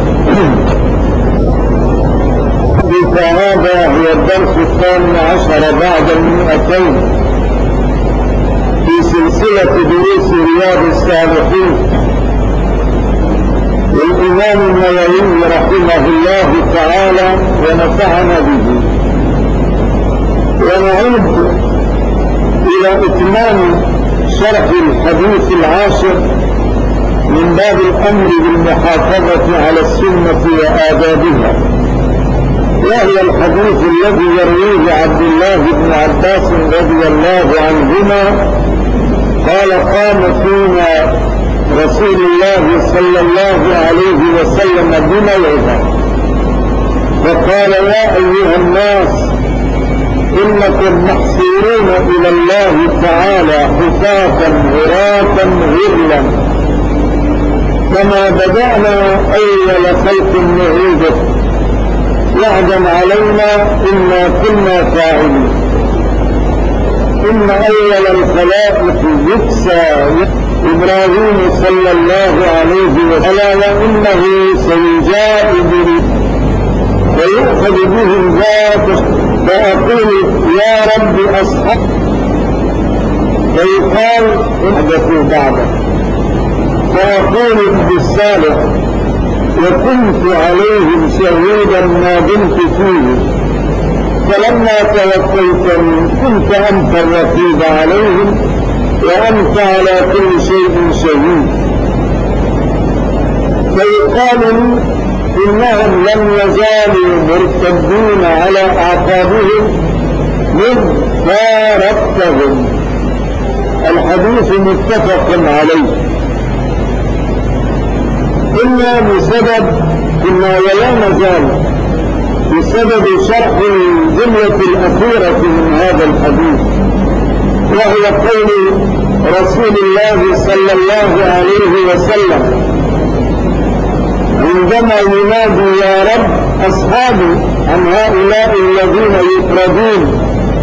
فهذا هو الدرس 12 بعد 200 في سلسلة دروس رياض الصالحين للإمام النووي رحمه الله تعالى ونفعنا به. ونعود إلى إتمام شرح الحديث العاشر من باب الأمر بالمحافظة على السنة وآدابها، وهي الحديث الذي يرويه عبد الله بن عباس رضي الله عنهما قال: قام فينا رسول الله صلى الله عليه وسلم بموعظة فقال: يا أيها الناس إنكم محصورون إلى الله تعالى حفاة عراة غرلا، كما بدأنا أول خلق نعيده، وعدا علينا إنا كنا فاعلين. إن أول الخلائق يكسى إبراهيم صلى الله عليه وسلم، وإنه سيجاء ويؤخذ بهم ذاته، فأقول يا رب أصحاب، فيقال احدثوا بعده، فأقول بالصالح وكنت عليهم شهيدا ما دمت فيه، فلما توفيتني كنت أنت الرقيب عليهم وأنت على كل شيء شهيد. فيقال لي إنهم لم يزالوا مرتدين على أعقابهم مذ فارقتهم. الحديث متفق عليه. إنا كنا ولا نزال بسبب شرح الجملة الأخيرة من هذا الحديث، وهو قول رسول الله صلى الله عليه وسلم عندما ينادي يا رب أصحابي عن هؤلاء الذين يطردون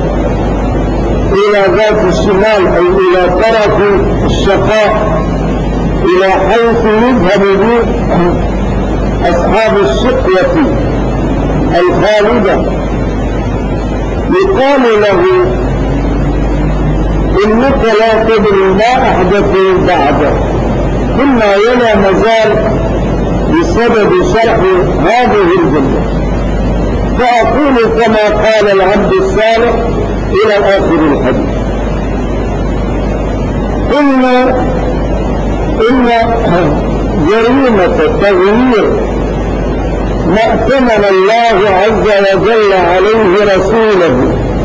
إلى ذات الشمال أي إلى طرف الشقاء، إلى حيث يذهب به أصحاب الشقوة الخالدة، يقال له إنك لا تدري ما أحدثوا بعده. كنا ولا مزال بسبب شرح هذه الجملة، فأقول كما قال العبد الصالح إلى آخر الحديث. قلنا إن جريمة تغيير ما ائتمن الله عز وجل عليه رسوله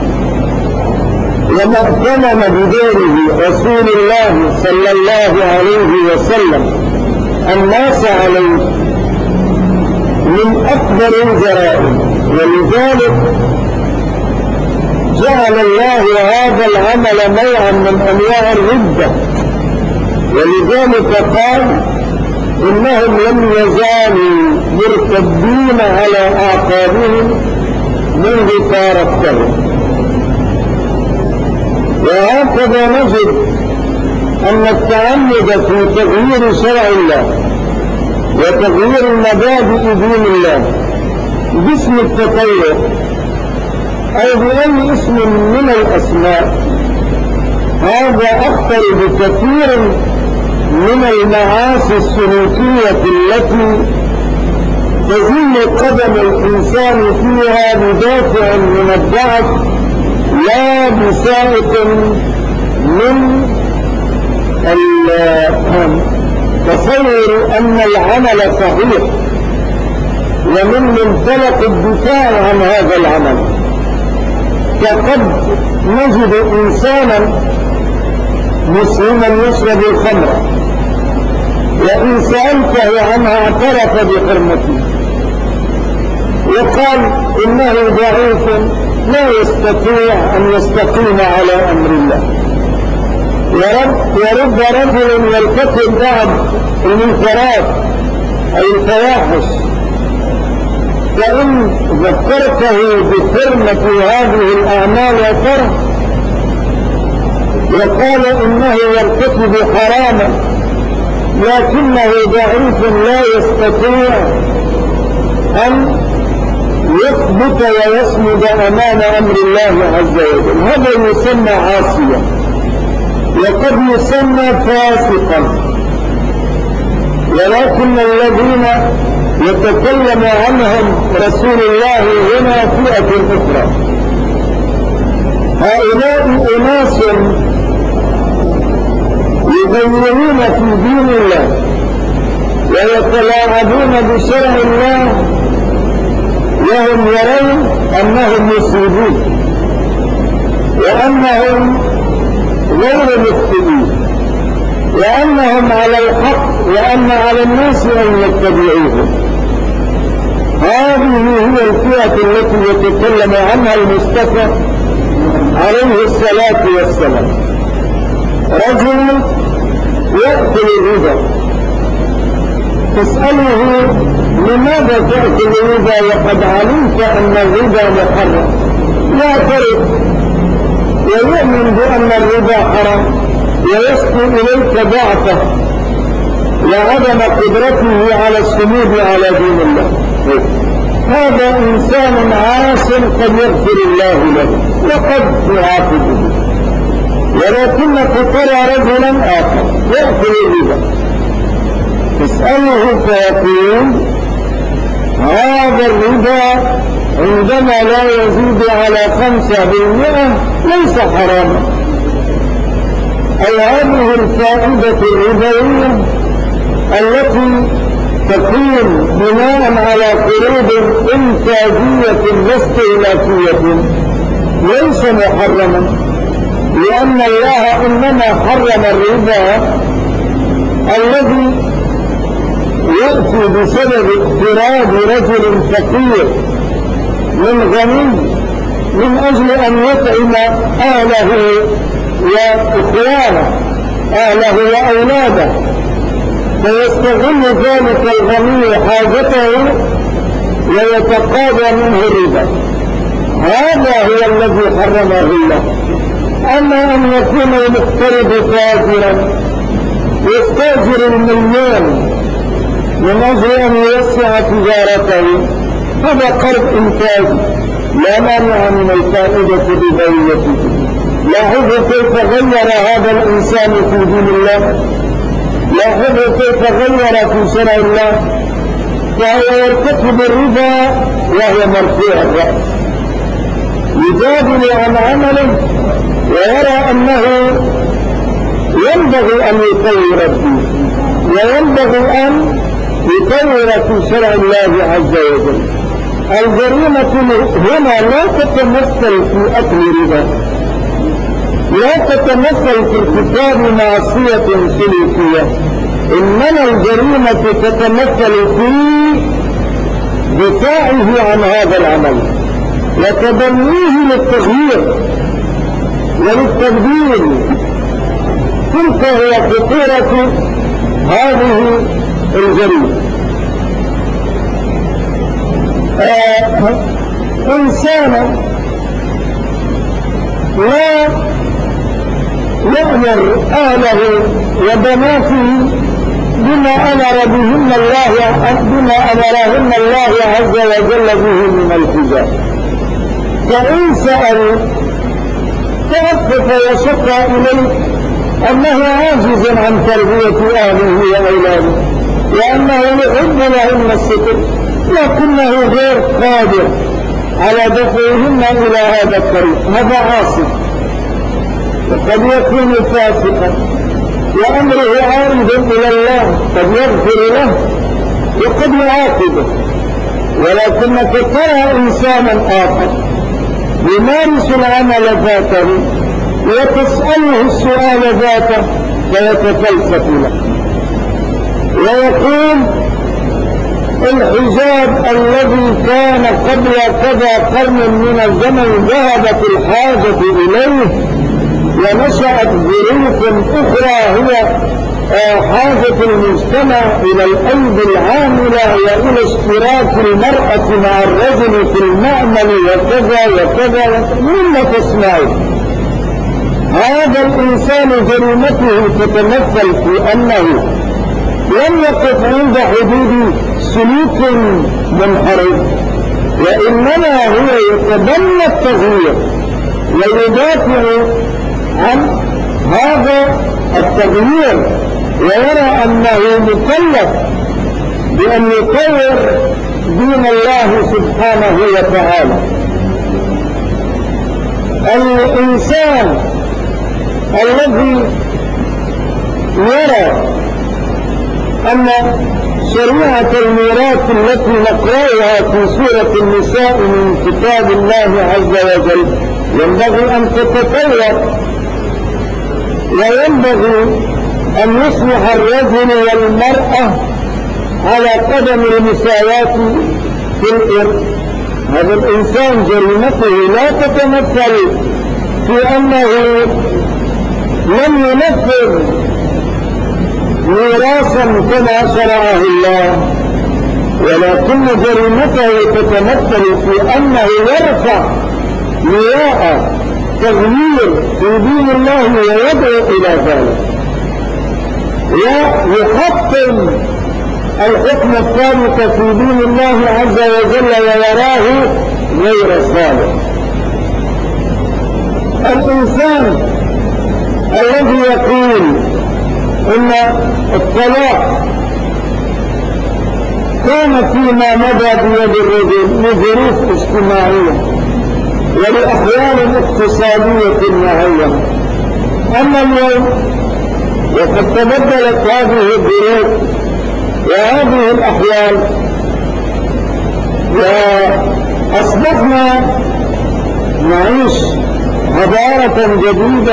وما ائتمن بدينه رسول الله صلى الله عليه وسلم الناس عليه من أكبر الجرائم، ولذلك جعل الله هذا العمل نوعا من أنواع الردة، ولذلك قال إنهم لم يزالوا مرتدين على أعقابهم منذ فارقتهم. وهكذا نجد أن التعمد في تغيير شرع الله وتغيير مبادئ دين الله باسم التطير أو بأي اسم من الأسماء، هذا أخطر بكثير من المعاصي السلوكية التي تزيل قدم الإنسان فيها بدافع من الضعف لا بسائق من تصور أن العمل صحيح ومن منطلق الدفاع عن هذا العمل. فقد نجد إنسانا مسلما يشرب الخمر، وإن سألته عنها اعترف بحرمته وقال إنه ضعيف لا يستطيع أن يستقيم على أمر الله. ورب رجل يلتقي بعض المنكرات أي الفواحش، فإن ذكرته بحرمة هذه الأعمال وترك وقال إنه يرتكب حراما لكنه ضعيف لا يستطيع أن يثبت ويصمد أمام أمر الله عز وجل. هذا يسمى عاصيا، وقد يسمى فاسقا. ولكن الذين يتكلم عنهم رسول الله هنا فئة أخرى. هؤلاء أناس يغيرون في دين الله ويتلاعبون بشرع الله، وهم يرون أنهم مصيبون وأنهم غير مخطئين وأنهم على الحق وأن على الناس أن يتبعوهم. هذه هي الفئة التي يتكلم عنها المصطفى عليه الصلاة والسلام. رجل يأكل الربا، تسأله لماذا تأكل الربا وقد علمت أن الربا محرم؟ يعترف ويؤمن بأن الربا حرام ويشكو إليك ضعفه وعدم قدرته على الصمود على دين الله. هذا إنسان عاصٍ قد يغفر الله له وقد يعاقبه. ولكنك ترى رجلا آخر يأكل الربا، تسأله فيقول هذا الربا عندما لا يزيد على 5% ليس حراما. أي هذه الفائدة الربوية التي تكون بناء على قروض إنتاجية لا استهلاكية ليس محرما، لأن الله إنما حرم الربا الذي يأتي بسبب اقتراض رجل فقير من غني من أجل أن يطعم أهله وإخوانه أهله وأولاده، فيستغل ذلك الغني حاجته ويتقاضى منه الربا. هذا هو الذي حرمه الله. أما أن يكون المقترض تاجرا يستاجر المليون من أجل أن يوسع تجارته، هذا قرض إنتاجي لا مانع من الفائدة ببيته. لاحظوا كيف غير هذا الإنسان في دين الله، لاحظوا كيف غير في شرع الله، فهو يرتكب الربا وهو مرفوع الرأس، يجادل عن عمله ويرى أنه ينبغي أن يطور الدين وينبغي أن يطور في شرع الله عز وجل. الجريمة هنا لا تتمثل في أكل ربا، لا تتمثل في ارتكاب معصية سلوكية، إنما الجريمة تتمثل في دفاعه عن هذا العمل وتبنيه للتغيير وللتبديل. تلك هي خطورة هذه الجريمة. إنسان لا يأمر أهله وبناته بما أمرهن الله عز وجل به من الحجاب، فإن سألوا تأسف وشكى إليه أنه عاجز عن تربية أهله وأولاده وأنه يحب لهن الستر، لكنه غير قادر على دفعهن إلى هذا الطريق. هذا عاصي وقد يكون فاسقا وأمره عارض إلى الله، قد يغفر له وقد يعاقبه. ولكنك ترى إنسانا آخر يمارس العمل ذاته وتسأله السؤال ذاته فيتفلسف له ويقول الحجاب الذي كان قبل كذا قرن من الزمن ذهبت الحاجة إليه ونشأت ظروف أخرى هي حاجة المجتمع إلى الأيدي العاملة وإلى اشتراك المرأة مع الرجل في المعمل وكذا وكذا مما تسمعون. هذا الإنسان جريمته تتمثل في أنه لم يقف عند حدود سلوك منحرف، وإنما هو يتبنى التغيير ويدافع عن هذا التغيير، ويرى أنه مكلف بأن يطور دين الله سبحانه وتعالى. الإنسان الذي يرى أن شريعة الميراث التي نقرأها في سورة النساء من كتاب الله عز وجل ينبغي أن تتطور، وينبغي أن يصبح الرجل والمرأة على قدم المساواة في الإرث. هذا الإنسان جريمته لا تتمثل في أنه لم ينفذ ميراثا كما شرعه الله، ولكن جريمته تتمثل في أنه يرفع لواء تغيير في دين الله ويدعو إلى ذلك، ويحطم الحكم الثابت في دين الله عز وجل ويراه غير صالح. الإنسان الذي يقول إن الطلاق كان فيما مضى بيد الرجل لظروف اجتماعية ولأحوال اقتصادية معينة، أما اليوم وقد تبدلت هذه الظروف وهذه الأحوال وأصبحنا نعيش حضارة جديدة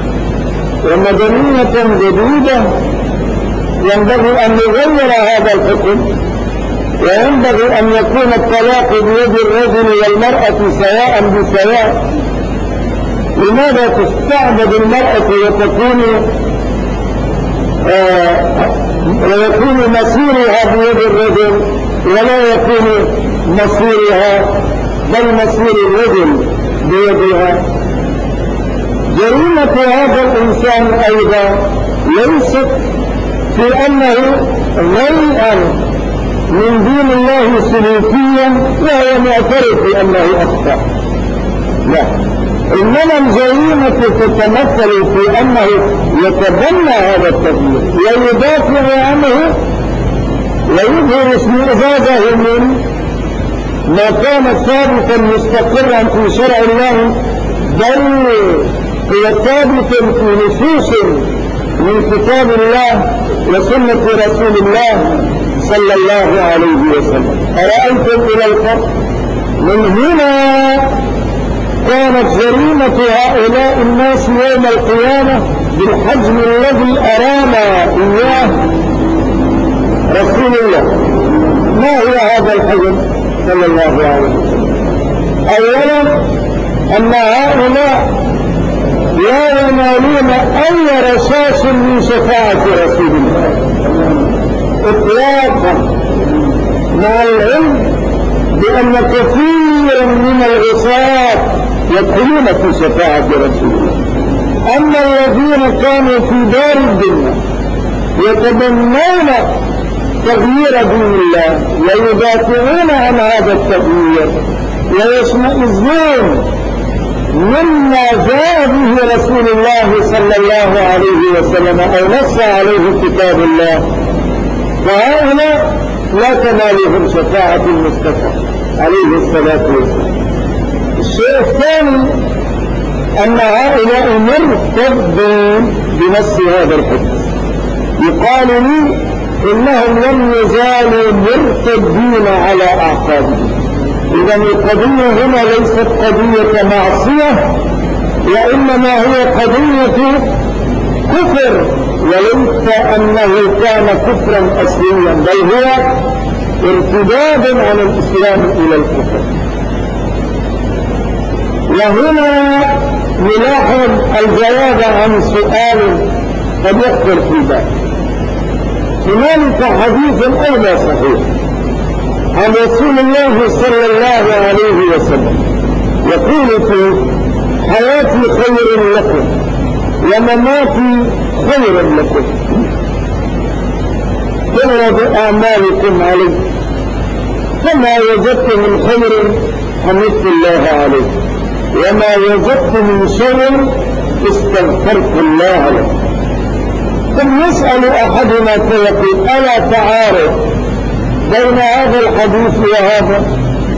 ومدنية جديدة، ينبغي أن نغير هذا الحكم، وينبغي أن يكون الطلاق بيد الرجل والمرأة سواء بسواء. لماذا تستعبد المرأة ويكون مصيرها بيد الرجل ولا يكون مصيرها بل مصير الرجل بيدها؟ جريمة هذا الإنسان أيضا ليست في أنه غير من دين الله سلوكيا وهو معترف بأنه أخطأ، لا، إنما الجريمة تتمثل في أنه يتبنى هذا التغيير ويدافع عنه ويظهر استئزازه من ما كان ثابتا مستقرا في شرع الله، بل هو ثابت في نصوص من كتاب الله وسنة رسول الله صلى الله عليه وسلم. أرأيتم إلى الفرق؟ من هنا كانت جريمة هؤلاء الناس يوم القيامة بالحجم الذي أرانا إياه رسول الله. ما هو هذا الحجم صلى الله عليه وسلم؟ أولا أن هؤلاء لا ينالون أي رشاش من شفاعة رسول الله إطلاقا، مع العلم بأن كثيرا من العصاة يدخلون في شفاعة رسول الله. أما الذين كانوا في دار الدنيا يتبنون تغيير دين الله ويدافعون عن هذا التغيير ويشمئزون مما جاء به رسول الله صلى الله عليه وسلم أو نص عليه كتاب الله، فهؤلاء لا تنالهم شفاعة المصطفى عليه الصلاة والسلام. الشيء الثاني أن هؤلاء مرتدون بنص هذا الحديث. يقال لي إنهم لم يزالوا مرتدين على أعقابهم. إذا القضية هنا ليست قضية معصية، وإنما هي قضية كفر، وليس أنه كان كفرا أصليا، بل هو ارتداد عن الإسلام إلى الكفر. وهنا نلاحظ الجواب عن سؤال قد يخطر في بالك. هنالك حديث أيضا صحيح عن رسول الله صلى الله عليه وسلم يقول فيه: حياتي خير لكم ومماتي خير لكم، تعرض أعمالكم علي فما وجدت من خير حمدت الله عليه، وما وجدت من شر استغفرت الله له. ثم يسأل أحدنا فيقول ألا تعارض بين هذا الحديث وهذا؟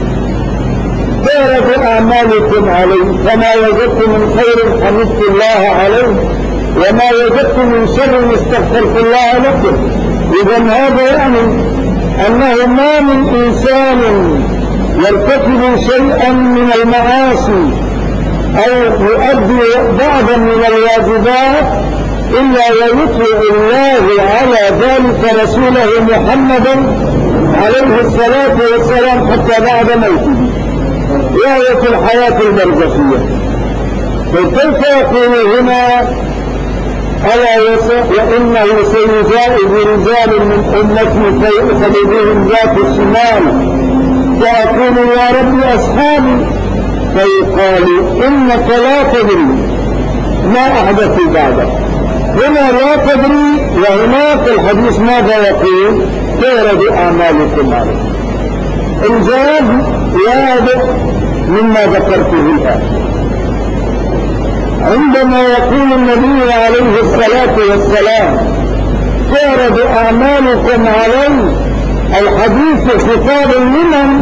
تعرض أعمالكم عليه، فما وجدت من خير حمدت الله عليه، وما وجدت من شر استغفرت الله لكم. إذن هذا يعني أنه ما من إنسان يرتكب شيئا من المعاصي أو يؤدي بعضا من الواجبات إلا ويطلع الله على ذلك رسوله محمدا عليه الصلاة والسلام حتى بعد موته وهي في الحياة البرزخية. فكيف يقول هنا ألا وإنه سيجاء برجال من أمتي فيؤخذ بهم ذات الشمال فأقول يا رب أصحابي، فيقال إنك لا تدري ما أحدث بعدك. هنا لا تدري، وهناك الحديث ماذا يقول؟ تعرض أعمالكم عليه. الجواب واضح مما ذكرته الآن. عندما يقول النبي عليه الصلاة والسلام تعرض أعمالكم عليه، الحديث خطاب لمن؟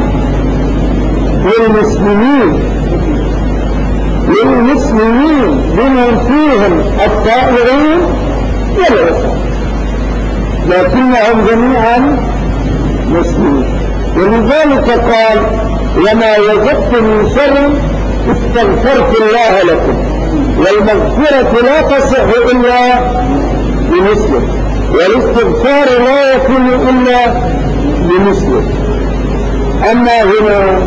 للمسلمين بمن فيهم الطائعين والعصاة، لكنهم جميعا مسلمين. ولذلك قال وما وجدت من شر استغفرت الله لكم، والمغفرة لا تصح إلا بمسلم، والاستغفار لا يكون إلا بمسلم. أما هنا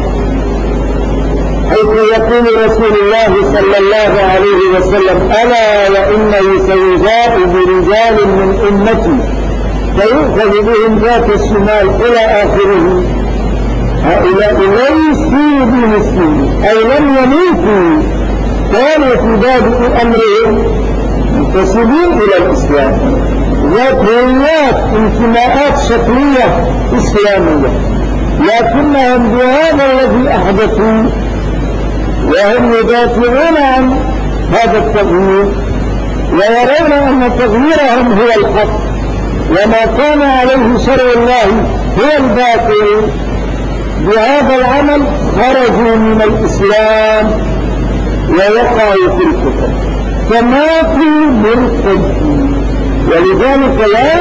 حيث يقول رسول الله صلى الله عليه وسلم ألا وإنه سيجاء برجال من أمتي فيؤخذ بهم ذات الشمال إلى آخره، هؤلاء ليسوا بمسلمين أي لم يموتوا، كانوا في بادئ أمرهم منتسبين إلى الإسلام، ذات هويات انتماءات شكلية إسلامية، لكنهم بهذا الذي أحدثوا وهم يدافعون عن هذا التغيير ويرون أن تغييرهم هو الحق، وما كان عليه شرع الله هو الباطل. بهذا العمل خرجوا من الإسلام ووقعوا في الكفر فماتوا مرتدين، ولذلك لا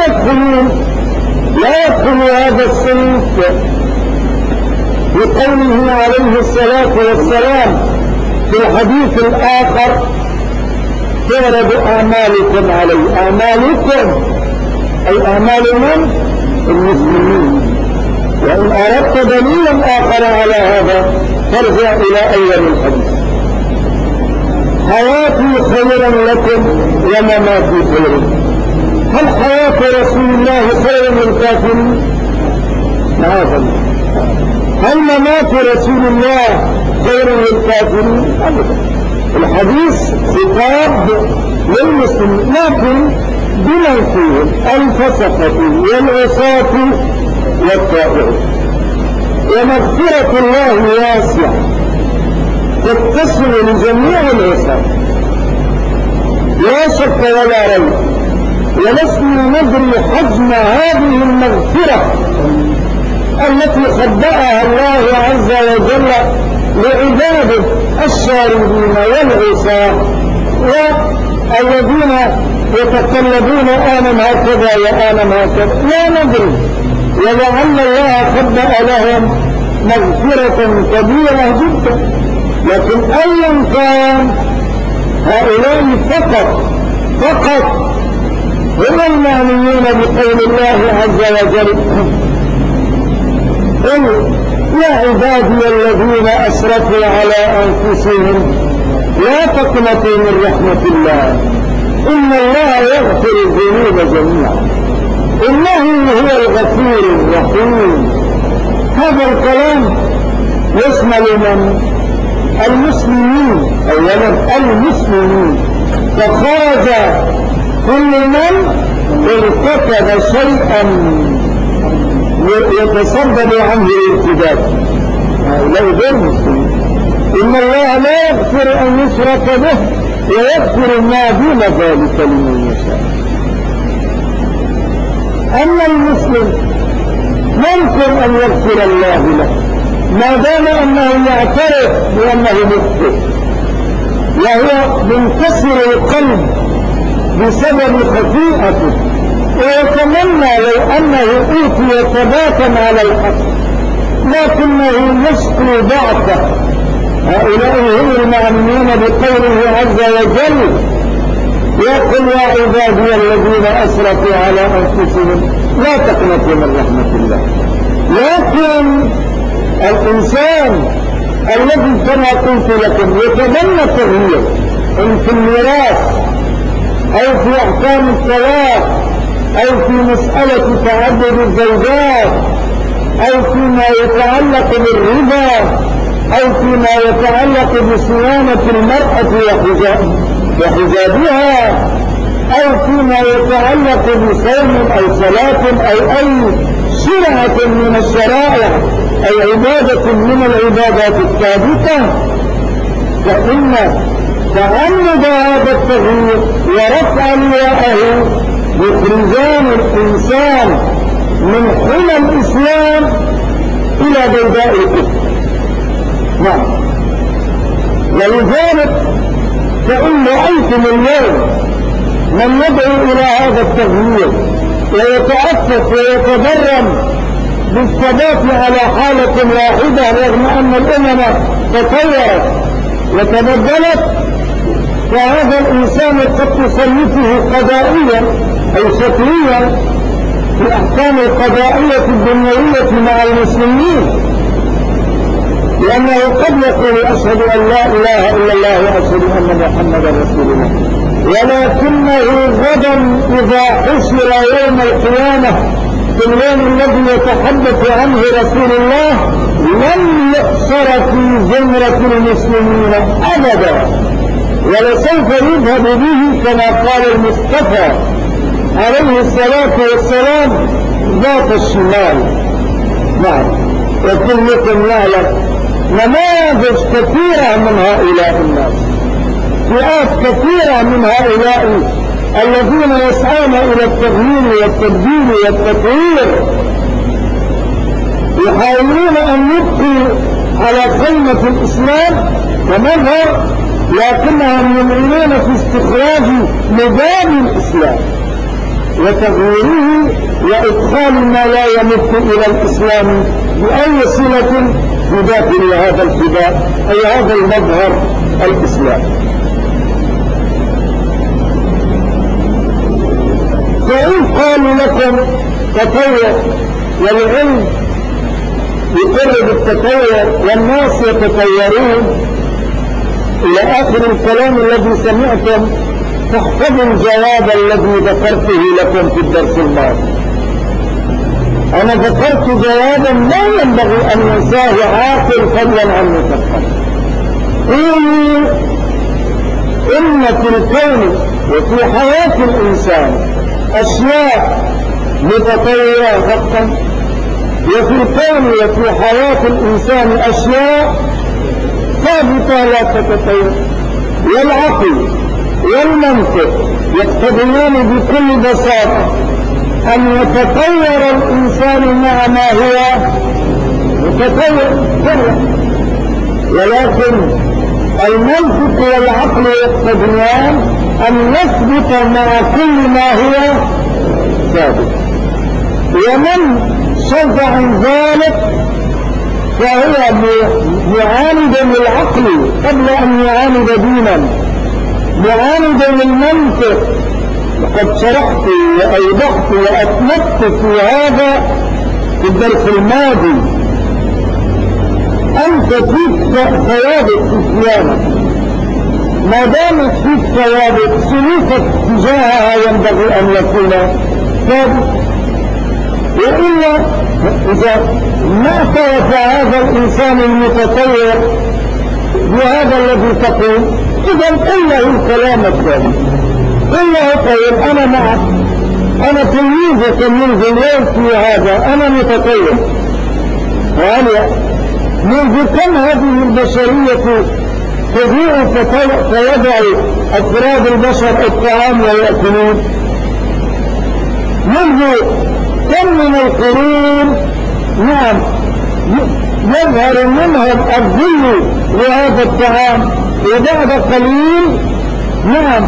يدخل هذا الصنف بقوله عليه الصلاة والسلام في الحديث الآخر تعرض أعمالكم عليه. أعمالكم أي أعمال من؟ المسلمين. وإن أردت دليلا آخر على هذا فارجع إلى أول الحديث حياتي خيرا لكم ومماتي خيرا. هل حياة رسول الله خير من الكافرين؟ معاذ الله. هل ممات رسول الله خير للكافرين؟ أبدا. الحديث خطاب للمسلمين لكن بمن فيهم الفسقة والعصاة والطائعين. ومغفرة الله واسعة تتصل لجميع العصاة لا شك ولا ريب، ولسنا ندري حجم هذه المغفرة التي خبأها الله عز وجل لعباده الشاردين والعصاة والذين يتقلبون آنم هكذا وآنم هكذا، لا ندري، ولعل الله خبأ لهم مغفرة كبيرة جدا. لكن أيا كان هؤلاء فقط هم المعنيين بقول الله عز وجل قل يا عبادي الذين أسرفوا على أنفسهم لا تقنطوا من رحمة الله إن الله يغفر الذنوب جميعا إنه هو الغفور الرحيم. هذا الكلام يشمل من؟ المسلمين، أولا المسلمين، فخرج كل من ارتكب شيئا يتسبب عنه الارتداد. هؤلاء غير مسلمين. إن الله لا يغفر أن يشرك به ويغفر ما دون ذلك لمن يشاء. أما المسلم ممكن أن يغفر الله له ما دام أنه يعترف بأنه مخطئ، وهو منكسر القلب بسبب خطيئته، ويتمنى لو أنه أوتي ثباتا على الحق لكنه يشكو ضعفه. هؤلاء هم المؤمنون بقوله عز وجل: يقول يا عبادي الذين أسرفوا على أنفسهم لا تقنطوا من رحمة الله. لكن الإنسان الذي كما قلت لكم يتبنى التغيير إن في الميراث أو في أحكام الطلاق أو في مسألة تعدد الزوجات أو فيما يتعلق بالربا أو فيما يتعلق بصيانة المرأة وحجابها أو فيما يتعلق بصوم أو صلاة أو أي شرعة من الشرائع أو عبادة من العبادات الثابتة، فإن تعمد هذا التغيير ورفع لواءه يخرجان الإنسان من حمى الإسلام إلى بيداء الكفر. نعم. ولذلك فإن رأيتم اليوم من يدعو إلى هذا التغيير ويتأسف ويتبرم بالثبات على حالة واحدة رغم أن الأمم تطورت وتبدلت، فهذا الإنسان قد تصنفه قضائيا أو شكليا في الأحكام القضائية الدنيوية مع المسلمين، لأنه قد يقول أشهد أن لا إله إلا الله وأشهد أن محمدا رسول الله، ولكنه غدا إذا حشر يوم القيامة في اليوم الذي يتحدث عنه رسول الله لم يحشر في زمرة المسلمين أبدا، ولسوف يذهب به كما قال المصطفى عليه الصلاة والسلام ذات الشمال. نعم. وكلكم يعلم نماذج كثيرة من هؤلاء الناس، فئات كثيرة من هؤلاء الذين يسعون إلى التغيير والتبديل والتطوير، يحاولون أن يبقوا على خيمة الإسلام ومظهر، لكنهم يمعنون في استخراج مبادئ الإسلام وتغييره وإدخال ما لا يمت إلى الإسلام بأي صلة في داخل هذا الفداء أي هذا المظهر الإسلام. فإن قالوا لكم تطور والعلم يقرب التطور والناس يتطورون إلى آخر الكلام الذي سمعتم، فاحفظوا الجواب الذي ذكرته لكم في الدرس الماضي. أنا ذكرت جوابا لا ينبغي أن ينساه عاقل فضلا عن مثقف. قولوا إن في الكون وفي حياة الإنسان أشياء متطورة حقا، وفي الكون وفي حياة الإنسان أشياء ثابتة لا تتطور، والعقل والمنطق يقتضيان بكل بساطة أن يتطور الإنسان مع ما هو متطور كله، ولكن المنطق والعقل يقتضيان أن يثبت مع كل ما هو ثابت، ومن صد عن ذلك فهو معاند للعقل قبل أن يعاند دينا، معاند للمنطق. وقد شرحت وأوضحت وأتمت في هذا في الدرس الماضي. أنت فيك ثوابت في صيامك، ما دامت فيك ثوابت سلوكك تجاهها ينبغي أن يكون ثابت، وإلا إذا ما اعترف هذا الإنسان المتطور بهذا الذي تقول إذا قل له الكلام الثاني، قل له طيب أنا معك أنا تلميذك منذ اليوم في هذا، أنا متطير. وأنا منذ كم هذه البشرية تجيء فيضع أفراد البشر الطعام ويأكلون؟ منذ كم من القرون نعم يظهر منها الظل لهذا الطعام، وبعد قليل نعم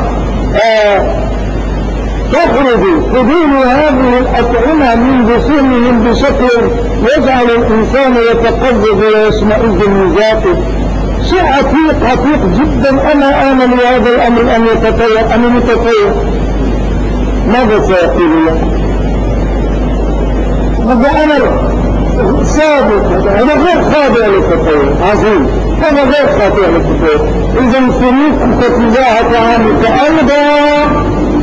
تخرج قبول هذه الأطعمة من جسومهم بشكل يجعل الإنسان يتقزز ويشمئز من ذاته. شيء عتيق جدا. أنا آمن بهذا الأمر أن يتطير، أنا متطير. ماذا سيقول له؟ هذا أمر ثابت، هذا غير خاضع للتطير عظيم، هذا غير خاضع للتطير. إذا سميت أنت تجاه طعامك أيضا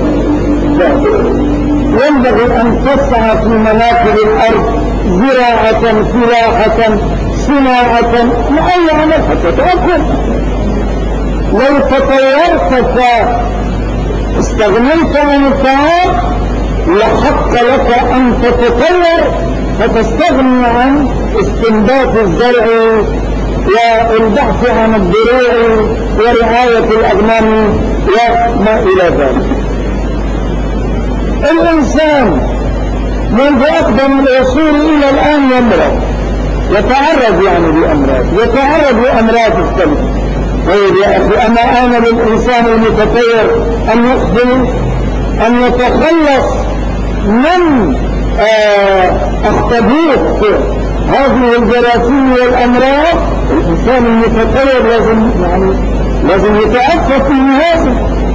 ينبغي أن تسعى في مناكب الأرض زراعة، فلاحة، صناعة، لأي عمل حتى تأكل. لو تطورت فاستغنيت عن الطعام لحق لك أن تتطور فتستغني عن استنبات الزرع والبحث عن الضروع ورعاية الأغنام وما إلى ذلك. الإنسان منذ أقدم العصور إلى الآن يمرض، يتعرض لأمراض، يتعرض لأمراض الثلج. طيب يا أخي، أما آن للإنسان المتطور أن يقبل أن يتخلص من أخطبوط هذه الجراثيم والأمراض؟ الإنسان المتطور لازم يتأسف من هذا.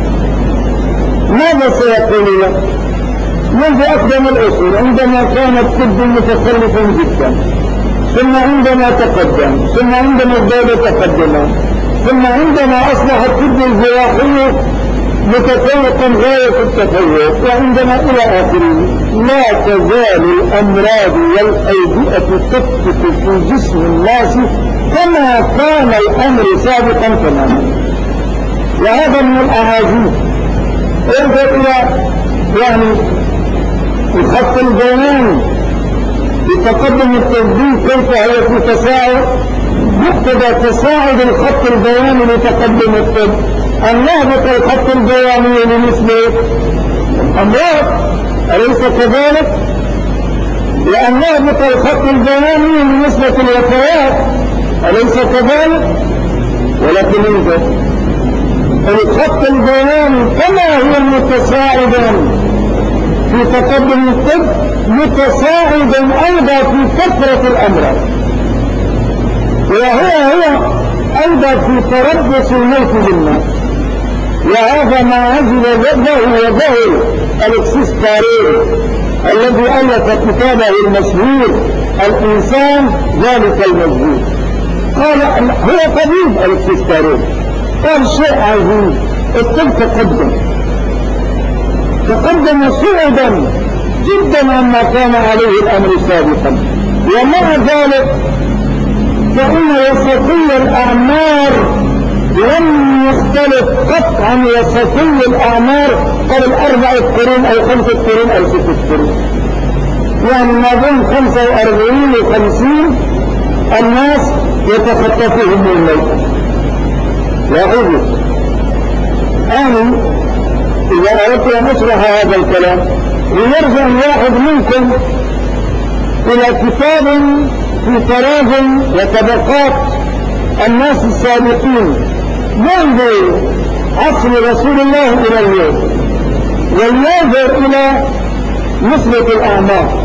ماذا سيقول لك؟ منذ أقدم العصور عندما كان الطب متخلفا جدا، ثم عندما تقدم، ثم عندما ازداد تقدما، ثم عندما أصبح الطب الجراحي متفوقا غاية التفوق، وعندما إلى آخره، لا تزال الأمراض والأوبئة تفتك في جسم الناس كما كان الأمر سابقا تماما. وهذا من الأعاجيب. ارجع إلى الخط البياني بتقدم التجديد كيف هي في تساعد، مقتضى تساعد الخط البياني لتقدم الطب أن يهبط الخط البياني لمثل الأمراض، أليس كذلك؟ لأن يهبط الخط البياني لنسبة الوفيات، أليس كذلك؟ ولكن الخط البياني كما هو متساعدا في تقدم الطب متساعدا أيضا في كثرة الأمراض، وهو أيضا في تربص الموت بالناس. وهذا ما عجب له وذهل ألكسيس كارير الذي ألف كتابه المشهور الإنسان ذلك المجهول. قال هو طبيب ألكسيس كارير، قال شيء عظيم، الطب تقدم صعدا جدا عما كان عليه الأمر سابقا، ومع ذلك فإن وسطي الأعمار لم يختلف قط عن وسطي الأعمار قبل 4 قرون أو 5 قرون أو 6 قرون. يعني ما بين 45 و 50 الناس يتخطفهم الموت. وعود أنا إذا أردت أن أشرح هذا الكلام ليرجع واحد منكم إلى كتاب في تراجم وطبقات الناس السابقين منذ عصر رسول الله إلى اليوم، ولينظر إلى نسبة الأعمار،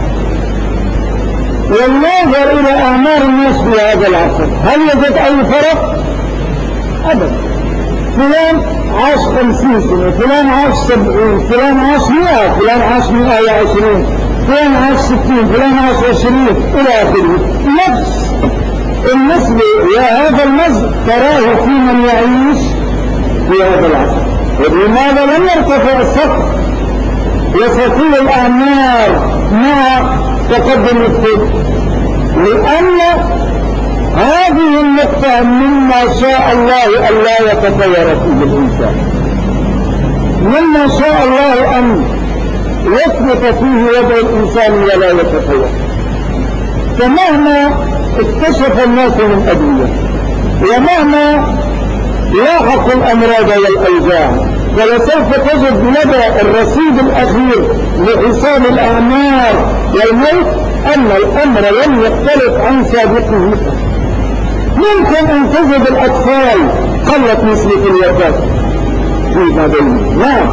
ولينظر إلى أعمار الناس في هذا العصر، هل يوجد أي فرق؟ أبدا. فلان عاش 50 سنة، فلان عاش 70، فلان عاش 100، فلان عاش 120، فلان عاش 60، فلان عاش 20 إلى آخره. نفس النسبة وهذا المزج تراه في من يعيش في هذا العصر. ولماذا لم يرتفع السقف وسطي الأعمار مع تقدم الطب؟ لأن هذه النقطة مما شاء الله أن لا يتطور فيه الإنسان، مما شاء الله أن يثبت فيه وضع الإنسان ولا يتطور. فمهما اكتشف الناس من أدوية ومهما لاحقوا الأمراض والأوجاع فلسوف تجد لدى الرصيد الأخير لحساب الأعمار والموت أن الأمر لم يختلف عن سابقه. ممكن أن تجد الأطفال قلت نسبة الوفاة في هذين. نعم،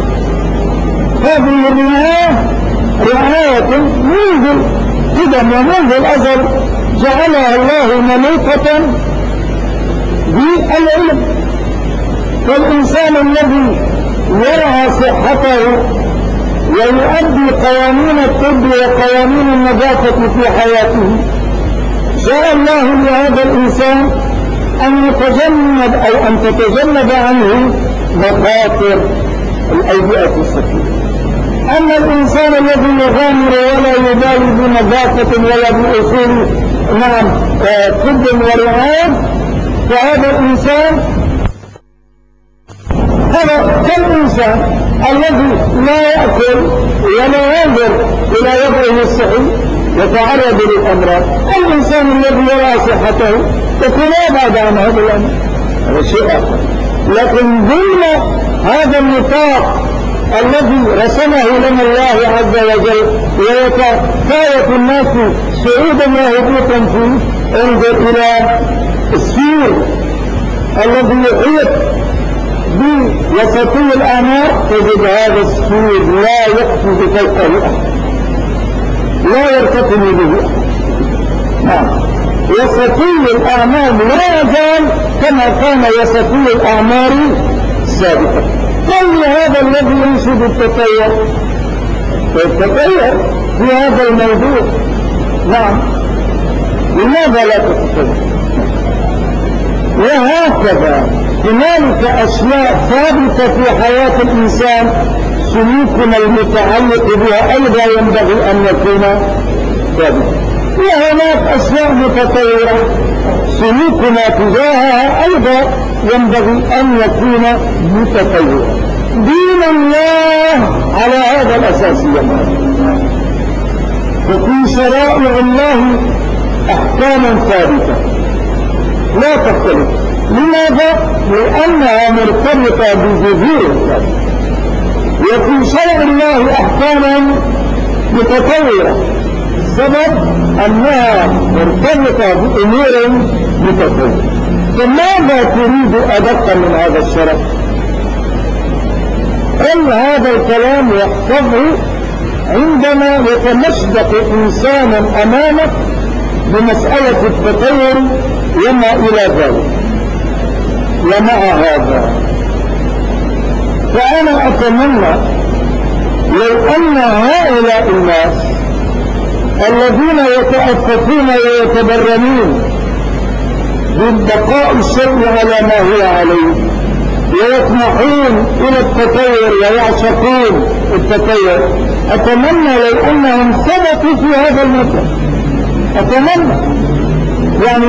هذه رعاية منذ قدم ومنذ الأزل جعلها الله ملوكة بالعلم. فالإنسان الذي يرعى صحته ويؤدي قوانين الطب وقوانين النظافة في حياته شاء الله لهذا الإنسان أن يتجنب أو أن تتجنب عنه مخاطر الأوبئة السكينة. أما الإنسان الذي يغامر ولا يبالي بنظافة ولا بأصول طب ورعاية فهذا الإنسان هذا كالإنسان الذي لا يأكل ولا ينظر إلى وضعه الصحي يتعرض للأمراض. الإنسان الذي يرى صحته يكون يبعد عن هذا الأمر، هذا شيء آخر. لكن ضمن هذا النطاق الذي رسمه لنا الله عز وجل ويتفاوت الناس صعودا وهبوطا فيه، انظر إلى السور الذي يحيط بوسطي الأعمار تجد هذا السور لا يقفز فوقه أحد، لا يرتقي به أحد. نعم، وسطي الأعمار لا يزال كما كان وسطي الأعمار سابقا. كل هذا الذي ينشد التطور في هذا الموضوع. نعم، لماذا لا تتطور؟ وهكذا هنالك أشياء ثابتة في حياة الإنسان سلوكنا المتعلق بها أيضا ينبغي أن يكون ثابتا، وهناك أشياء متطورة سلوكنا تجاهها أيضا ينبغي أن يكون متطورا. دين الله على هذا الأساس وفي شرائع الله أحكاما ثابتة لا تختلف. لماذا؟ لأنها مرتبطة بجذور ثابتة. وفي شرع الله أحكاما متطورة، السبب أنها مرتبطة بأمور متطورة. فماذا تريد أدق من هذا الشرع؟ كل هذا الكلام يحفظه عندما يتمشدق إنسان أمامك بمسألة التطور وما إلى ذلك. ومع هذا فأنا أتمنى لو أن هؤلاء الناس الذين يتأففون ويتبرمون بالبقاء الشيء على ما هو عليه ويطمحون إلى التطور ويعشقون التطور، أتمنى لو أنهم ثبتوا في هذا المطلب. أتمنى يعني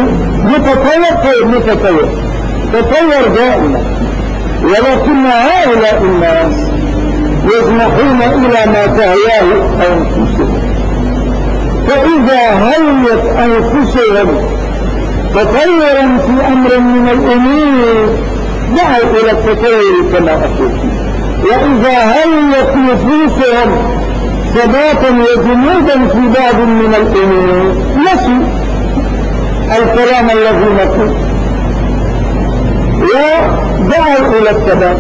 متطور تطور دائما، ولكن هؤلاء الناس يجمحون إلى ما تهياه أنفسهم. فإذا هيت أنفسهم تطورا في أمر من الأمور دعوا إلى التطور كما أقول، وإذا هيت نفوسهم ثباتا وجمودا في بعض من الأمور نسوا الكلام الذي نقول ودعوا إلى الثبات.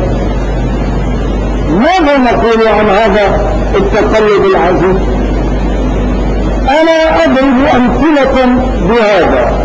ماذا نقول عن هذا التقلب العزيز؟ أنا أضرب أمثلة بهذا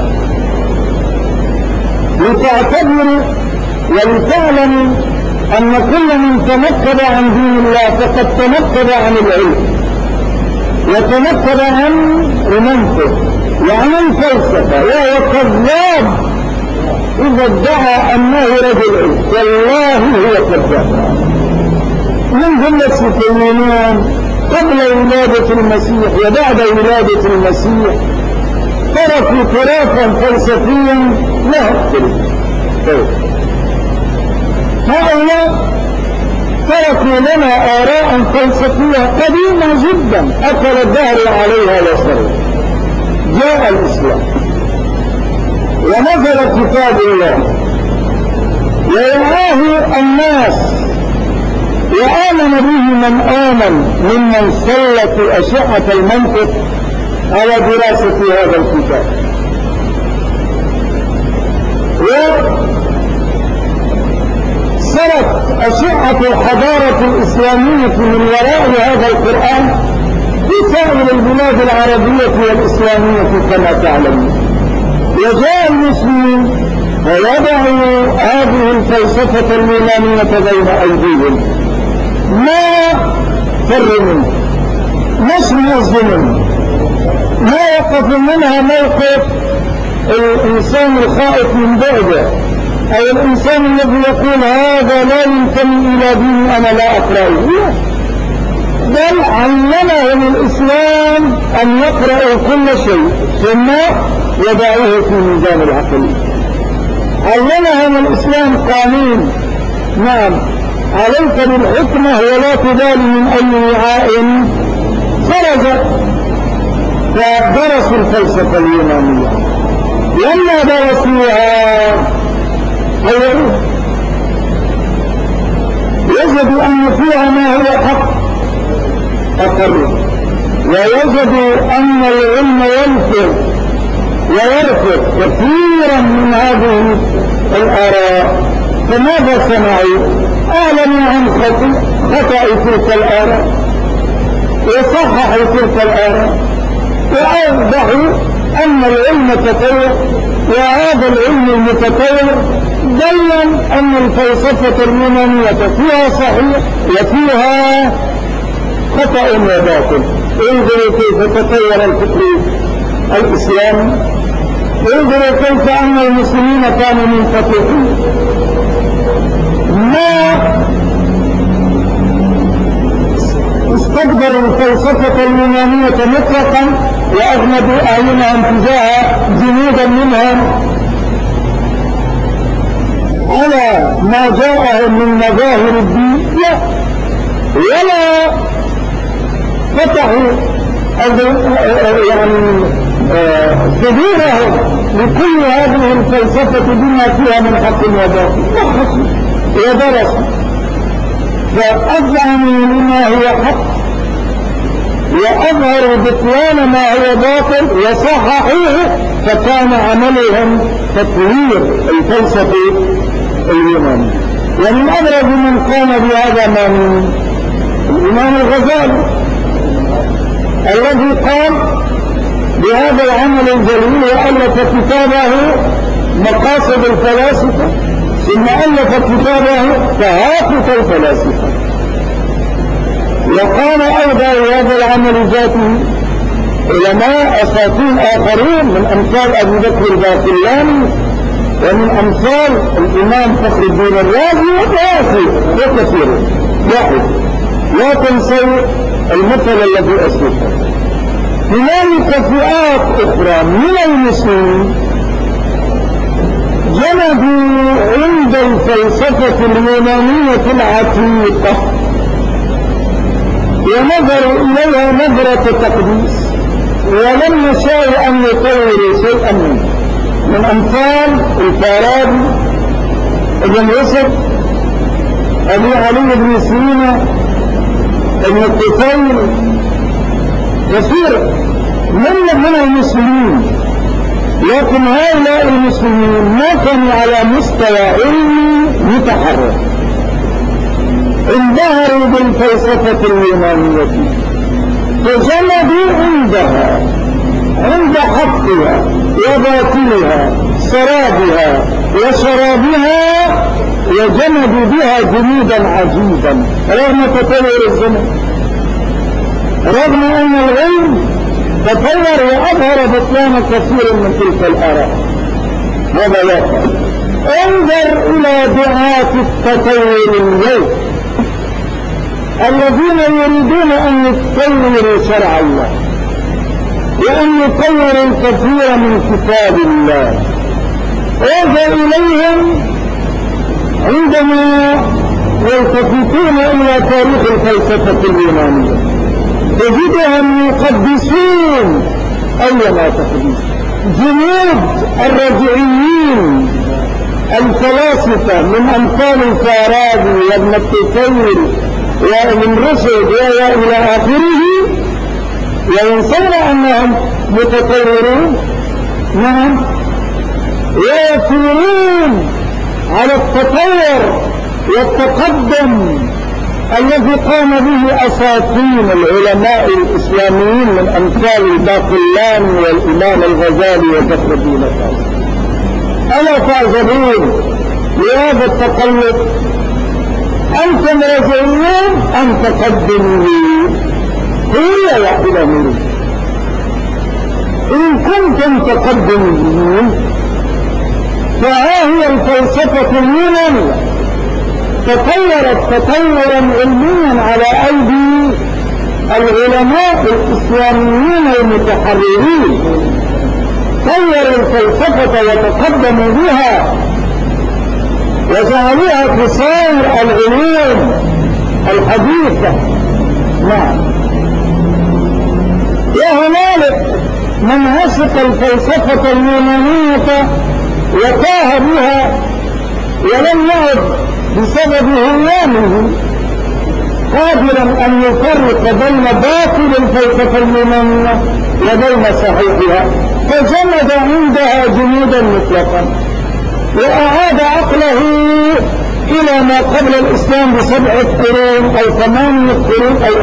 لتعتبروا ولتعلموا أن كل من تنكب عن دين الله فقد تنكب عن العلم وتنكب عن المنطق وعن الفلسفة، وهو كذاب إذا ادعى أنه رجل علم، والله هو كذاب. من جملة اليونان قبل ولادة المسيح وبعد ولادة المسيح تركوا تراثا فلسفيا لا يختلف. هؤلاء تركوا لنا آراء فلسفية قديمة جدا أكل الدهر عليها وصروا. جاء الإسلام ونزل كتاب الله ويرآه الناس وآمن به من آمن ممن سلت أشعة المنطق على دراسة هذا الكتاب. وصلت أشعة الحضارة الإسلامية من وراء هذا القرآن في سائر البلاد العربية والإسلامية كما تعلمون. وجاء المسلمين ووضعوا هذه الفلسفة اليونانية بين أيديهم. ما فر منه، مش منه، ما يقف منها موقف الإنسان الخائف من بعده أو الإنسان الذي يقول هذا لا ينتمي إلى ديني أنا لا أقرأه. بل علمهم الإسلام أن يقرأوا كل شيء ثم يضعوه في ميزان العقل. علمهم الإسلام قانون، نعم، عليك بالحكمة ولا تبالي من أي وعاء خرجت. فدرسوا الفلسفة اليونانية، لما درسوها غيروها، وجدوا أن فيها ما هو حق أقروا، ووجدوا أن العلم ينفر ويرفض كثيرا من هذه الآراء. فماذا صنعوا؟ أعلنوا عن خطأ تلك الآراء وصححوا تلك الآراء وأوضحوا أن العلم تطور، وهذا العلم المتطور بين أن الفلسفة اليونانية فيها صحيح وفيها خطأ وباطل. انظروا كيف تطور الفكر الإسلامي، انظروا كيف أن المسلمين كانوا منفتحين. ما استقبلوا الفلسفة اليونانية مطلقا وأغمدوا أعينهم تجاه جنودا منهم على ما جاءهم من مظاهر الدين، لا، ولا فتحوا يعني صدورهم لكل هذه الفلسفة بما فيها من حق وباطل، وحسوا ودرسوا فأذعنوا لما هو حق وأظهروا بطلان ما هو باطل وصححوه، فكان عملهم تطوير الفلسفة اليونانية. ومن أبرز من قام بهذا من الإمام الغزالي الذي قام بهذا العمل الجليل وألف كتابه مقاصد الفلاسفة، ثم ألف كتابه تهافت الفلاسفة. وقام أيضا بهذا العمل ذاته علماء أساطين آخرين من أمثال أبي بكر الباقلاني ومن أمثال الإمام فخر الدين الرازي وكثير. لا تنسوا المثل الذي أسلفه. هنالك فئات أخرى من المسلمين جندوا عند الفلسفة اليونانية العتيقة ونظروا إليها نظرة تقديس، ولم يشاءوا أن يطوروا شيئا منه، من أمثال الفارابي، ابن رشد، أبي علي بن سينا، ابن الطفيل، كثير من المسلمين. لكن هؤلاء المسلمين ما كانوا على مستوى علمي متحرك، انبهروا بالفلسفة اليونانية فجلدوا عندها، عند حقها وباطلها، سرابها وشرابها، وجمدوا بها جنودا عجيبا رغم تطور الزمن، رغم أن العلم تطور وأظهر بطلان كثير من تلك الآراء. هذا واقع. انظر إلى دعاة التطور اليوم الذين يريدون أن يطوروا شرع الله وأن يطوروا الكثير من كتاب الله. وجاء إليهم عندما يلتفتون إلى تاريخ الفلسفة اليونانية تجدهم يقدسون أيما تقديس جنود الرجعيين الفلاسفة من أمثال الفارابي وابن التفيل وابن رشد وإلى آخره وينصر أنهم متطورون نعم ويثيرون على التطور والتقدم الذي قام به أساطين العلماء الإسلاميين من أمثال الباقلاني والإمام الغزالي وفخر الدين الرازي. ألا تعجبون لهذا التقلب؟ أنتم رجعيون أم تقدمون؟ هي واحدة منهم. إن كنتم تقدمون فها هي الفلسفة اليونانية تطورت تطورا علميا على أيدي العلماء الإسلاميين المتحررين، طوروا الفلسفة وتقدموا بها وجعلوها في سائر العلوم الحديثة. نعم. وهنالك من عشق الفلسفة اليونانية وتاه بها ولم يعد بسبب هيامه قادرا أن يفرق بين باطل الفلسفة اليونانية وبين صحيحها، فجمد عندها جمودا مطلقا وأعاد عقله إلى ما قبل الإسلام ب7 قرون أو 8 قرون أو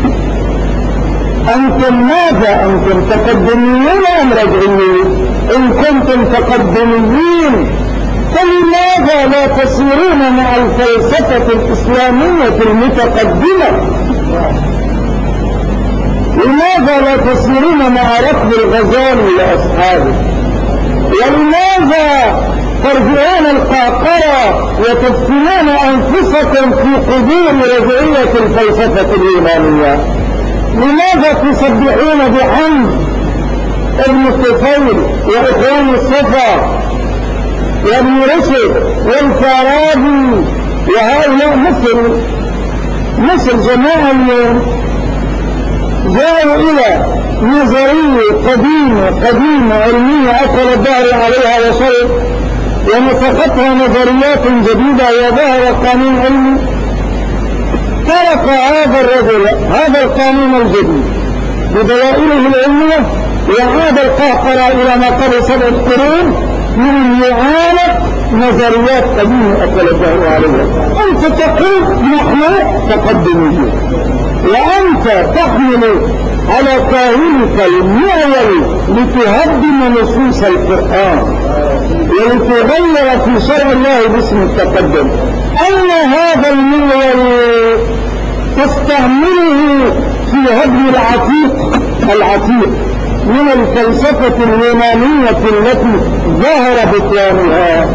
أنتم ماذا؟ أنتم تقدميون أم رجعيون؟ إن كنتم تقدميين فلماذا لا تسيرون مع الفلسفة الإسلامية المتقدمة؟ لماذا لا تسيرون مع ركب الغزالي وأصحابه؟ ولماذا ترجعون القاقرة وتدفنون أنفسكم في قبور رجعية الفلسفة اليونانية؟ لماذا تسبحون بحمد ابن الطفيل وإخوان الصفا وابن رشد والفارابي وهؤلاء مثل جماعة اليوم جاءوا إلى نظرية قديمة علمية أكل الدهر عليها وصل ونسختها نظريات جديدة وظهر قانون علمي ترك هذا الرجل هذا القانون الجديد بدلائله العلمية وعاد القاقرة إلى ما قبل 7 قرون من إعادة نظريات قديمة أكل الدهر عليها. أنت تقول نحن تقدمين وأنت تحمل على كاهلك المعول لتهدم نصوص القرآن ولتغير في شرع الله باسم التقدم. أين هذا المعول تستعمله في هدم العتيق من الفلسفة اليونانية التي ظهر بطلانها؟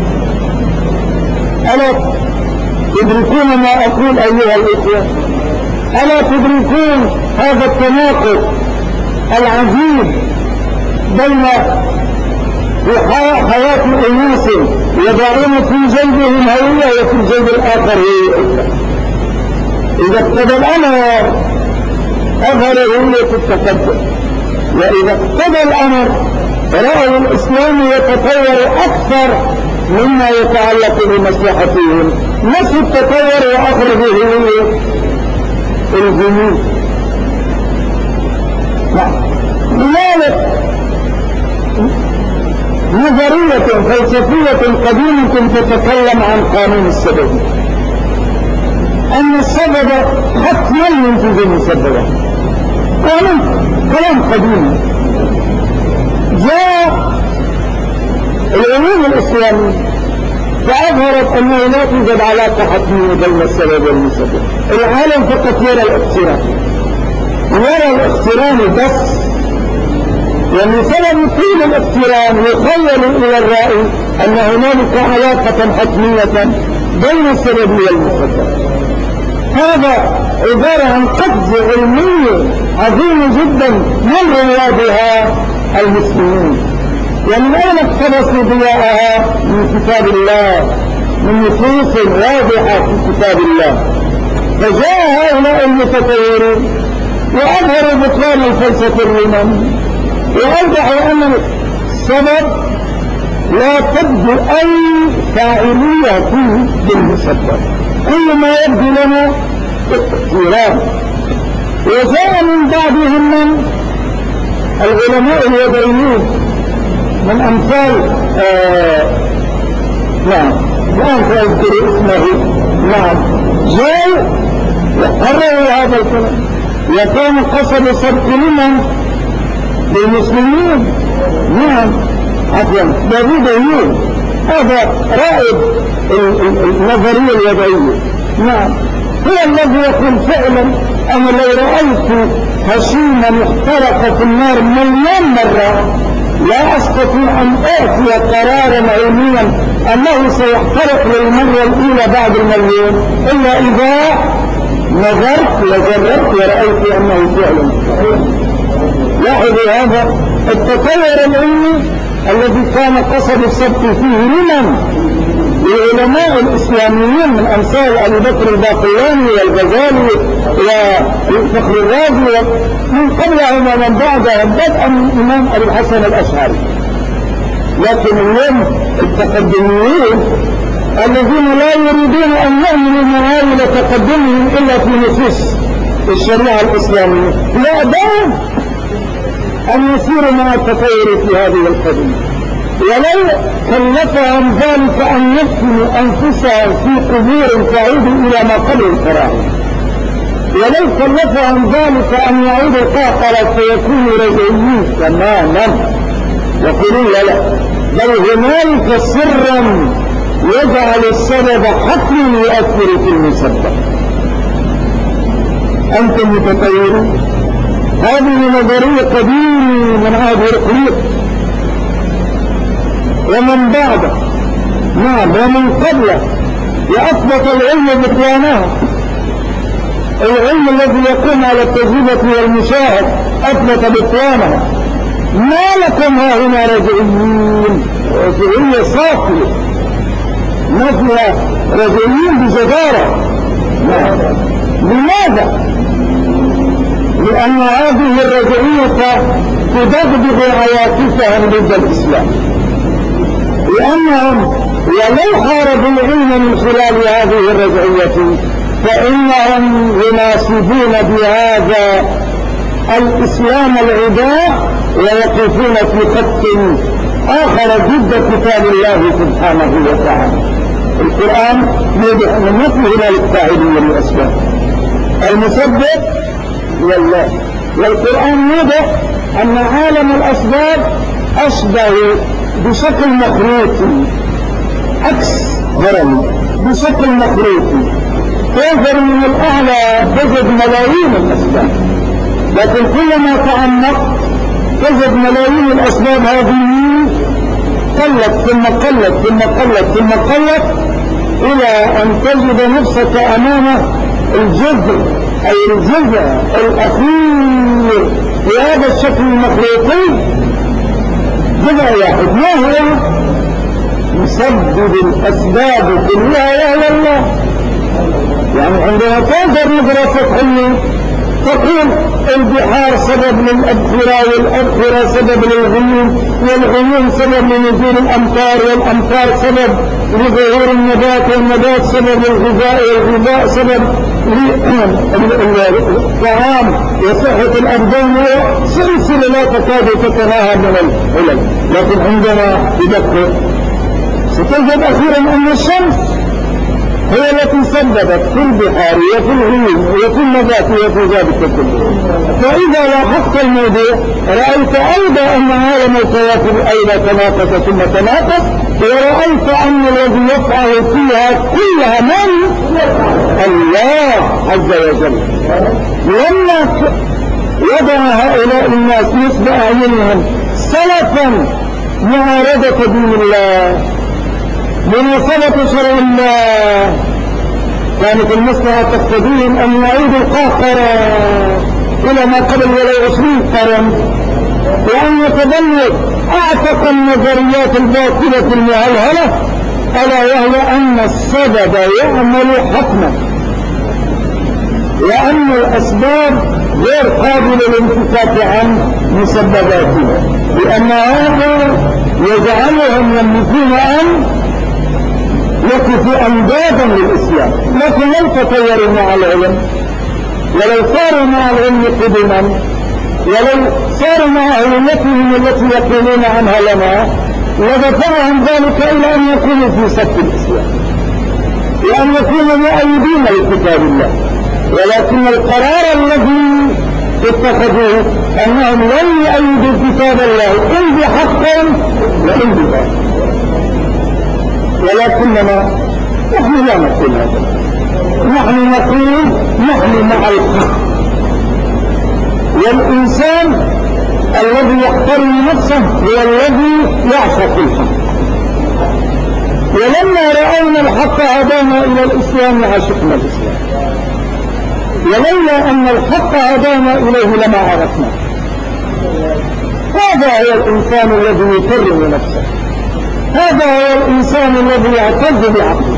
ألا تدركون ما أقول أيها الإخوة؟ ألا تدركون هذا التناقض العجيب بين حياة أناس يضعون في جيبهم هوية وفي الجيب الآخر هوية؟ إذا اقتضى الأمر أظهر هوية التقدم، وإذا اقتضى الأمر رأوا الإسلام يتطور أكثر مما يتعلق بمصلحتهم، نفس التطور وأخرجوا هوية الجنود. لذلك نظرية فلسفية قديمة تتكلم عن قانون السبب، أن السبب حتما ينتج المسبب. كلام قديم. جاء العلوم الإسلامية فأظهرت أنه لا توجد علاقة حتمية بين السبب والمسبب. العالم فقط يرى الاقتران، يرى الاقتران بس، ومن سبب طول الاقتران يخيل إلى الرأي أن هنالك علاقة حتمية بين السبب والمسبب. هذا عبارة عن قفز علمي عظيم جدا من روادها المسلمين. ومن أين اقتبسوا ضياءها؟ من كتاب الله من نصوص واضحة في كتاب الله. فجاء هؤلاء المتطورون وأظهروا بطلان الفلسفة الرومانية، وأوضحوا أن السبب لا تبدو أي فاعلية فيه بالمسبب، كل ما يبدو لنا اقتراب. وجاء من بعدهم من العلماء الوضعيون من أمثال نعم لا أذكر اسمه، نعم، جاء وقرروا هذا الكلام، وكان قصد سبق لمن للمسلمين. نعم عفوا داوود أيوب، هذا رائد النظرية الوضعية. نعم هو الذي يقول فعلا أنا لو رأيت هشيما احترق في النار مليون مرة لا أستطيع أن أعطي قرارا علميا أنه سيحترق للمرة الأولى بعد المليون إلا إذا نظرت وجربت ورأيت أنه فعلا صحيح. لاحظوا هذا التطور العلمي الذي كان قصد السبت فيه لمن؟ للعلماء الإسلاميين من أمثال أبي بكر الباقلاني والغزالي والفخر الرازي من قبلهم ومن بعدهم، بدءا من الإمام أبي الحسن الأشعري. لكن اليوم التقدميين الذين لا يريدون أن يعملوا معاول تقدمهم إلا في نصوص الشريعة الإسلامية، لا دام أن يسيروا مع التطور في هذه القضية، ولو كلفهم ذلك أن يدفنوا أنفسهم في قبور تعود إلى ما قبل الفراعنة، ولو كلفهم ذلك أن يعودوا قاقرة فيكونوا رجعيين تماما، يقولون لا بل هنالك سرا يجعل السبب حتما يؤثر في المسبب. أنتم متطورون، هذه نظرية قديمة من هذه القلوب ومن بعده، نعم، ومن قبله، وأثبت العلم بطلانها. العلم الذي يقوم على التجربة والمشاهد أثبت بطلانها. ما لكم ها هنا رجعيين؟ رجعية صافية، مثل رجعيين بجدارة. لماذا؟ لأن هذه الرجعية تدغدغ عواطفهم ضد الإسلام، لأنهم ولو حاربوا العلم من خلال هذه الرجعية فإنهم يناسبون بهذا الإسلام العداء ويقفون في خط آخر ضد كتاب الله سبحانه وتعالى. القرآن يوضح من مثل هنا للفاعلية للأسباب المسبب والله، والقرآن يوضح أن عالم الأسباب أشبه بشكل مخروطي، عكس هرمي بشكل مخروطي، تنظر من الأعلى تجد ملايين الأسباب، لكن كلما تعمق تجد ملايين الأسباب هذه قلت ثم قلت ثم قلت ثم قلت إلى أن تجد نفسك أمام الجذر أي الجذع الأخير في هذا الشكل المخلوقي، جذع واحد ما هو؟ مسبب الأسباب كلها وهو الله. يعني عندما تنظر نظرة سطحية تقول البحار سبب للأبخرة والأبخرة سبب للغيوم والغيوم سبب لنزول الأمطار والأمطار سبب لظهور النبات والنبات سبب للغذاء والغذاء سبب للطعام وصحة الأبدان، سلسلة لا تكاد تتناهى من العلل. لكن عندما تدقق ستجد أخيرا أن الشمس هي التي سببت في البحار وفي الغيوم وفي النبات وفي ذلك كله. فإذا لاحظت الموضوع رأيت أيضا أن عالم الكواكب أيضا تناقص ثم تناقص، ورأيت أن الذي يفعل فيها كلها من؟ الله عز وجل. لما وضع هؤلاء الناس نسب أعينهم سلفا معارضة دين الله مناسبة شرع الله، كانت المصلحة تقتضيهم أن يعيدوا القاهرة إلى ما قبل ولو 20 قرن، وأن يتبنوا أعتق النظريات الباطلة المهلهلة ألا وهي أن السبب يعمل حتما، وأن الأسباب غير قابلة للانفكاك عن مسبباتها، لأن هذا يجعلهم يملكون أن يقفوا أندادا للإسلام، لكن لو تطوروا مع العلم، ولو صاروا مع العلم قدما، ولو صاروا مع علمتهم التي يقولون عنها لنا، لدفعهم ذلك إلى أن يكونوا في صف الإسلام، لأن يكونوا مؤيدين لكتاب الله. ولكن القرار الذي اتخذوه أنهم لن يؤيدوا كتاب الله إن بحق وإن بباطل. ولكننا نحن لا نقول هذا، نحن نقول نحن مع الحق، والإنسان الذي يحترم نفسه هو الذي يعشق الحق. ولما رأينا الحق هدانا إلى الإسلام عشقنا الإسلام، ولولا أن الحق هدانا إليه لما عرفنا. هذا هو الإنسان الذي يكرم نفسه، هذا هو الإنسان الذي يعتز بعقله.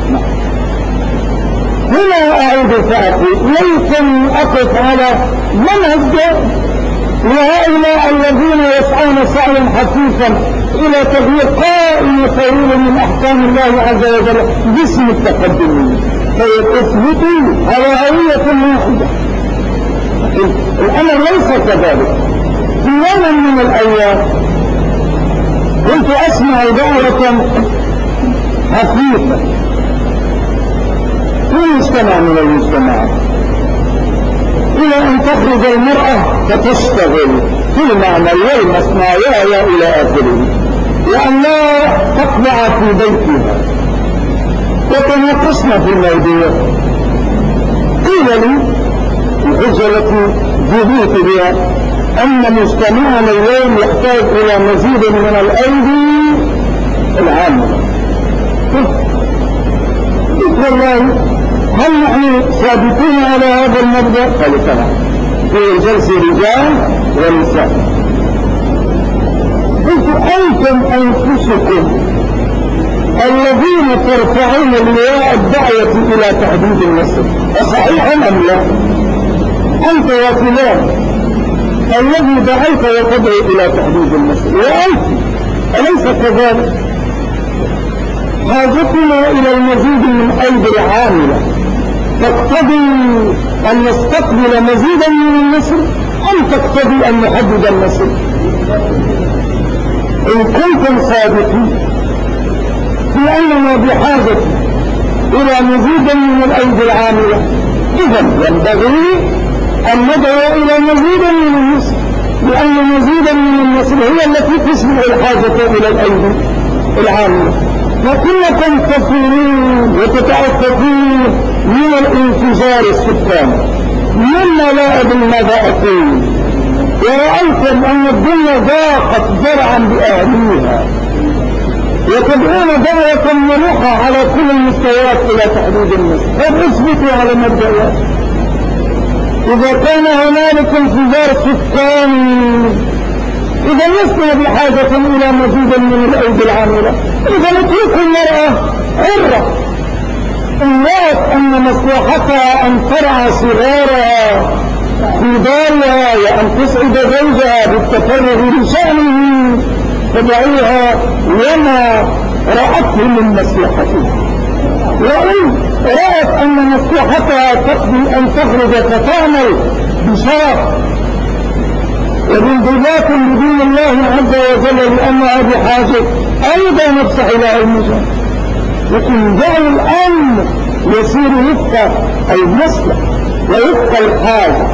هنا أعود فأقول ليس أقف على منهج لهؤلاء الذين يسعون سعيا حثيثا إلى تغيير قائمة طويلة من أحكام الله عز وجل باسم التقدم، فيثبتوا على هوية واحدة. الأمر ليس كذلك. في يوم من الأيام كنت أسمع دعوة حثيثة في مجتمع من المجتمعات إلى أن تخرج المرأة فتشتغل في المعمل والمصنع إلى آخره، وأن لا تقبع في بيتها. وتناقشنا في الموضوع. قيل لي الحجة التي جئت بها أن مجتمعنا اليوم يحتاج إلى مزيد من الأيدي العامة. قلت والله هل نحن ثابتون على هذا المبدأ؟ قالوا تمام، في الجلسة رجال ونساء. قلت أنتم أنفسكم الذين ترفعون لواء الدعوة إلى تحديد النسل، أصحيح أم لا؟ أنت يا فلان الذي دعيت وتدعو إلى تحديد النسل، وأنت أليس كذلك؟ حاجتنا إلى المزيد من أيدي العاملة تقتضي أن نستقبل مزيدا من النسل أم تقتضي أن نحدد النسل؟ إن كنتم صادقين في أننا بحاجة إلى مزيد من الأيدي العاملة، إذن ينبغي أن ندعو إلى مزيد من النسل، لأن مزيدا من النسل هي التي تشبع الحاجة إلى الأيدي العاملة. لكنكم تفيرون وتتأكدون من الانفجار السكاني. مما لا أدري ماذا أقول، ورأيتم أن الدنيا ضاقت ذرعا بأهليها، وتدعون دعوة ملوحة على كل المستويات إلى تحديد النسل. فاثبتوا على مبدأ. إذا كان هنالك انفجار سكاني، إذا لسنا بحاجة إلى مزيد من الأيدي العاملة، إذا نترك المرأة حرة. الناس أن مصلحتها أن ترعى صغارها في دارها وأن تسعد زوجها بالتفرغ لشأنه، تدعيها وما رأته من مصلحتها. وإن رأت أن مصلحتها تقضي أن تخرج فتعمل بشرف وبانضباط بدين الله عز وجل لأنها بحاجة أيضا نفسح إلى المجال، لكن جعل الأمر يصير وفق المصلحة ووفق الحاجة.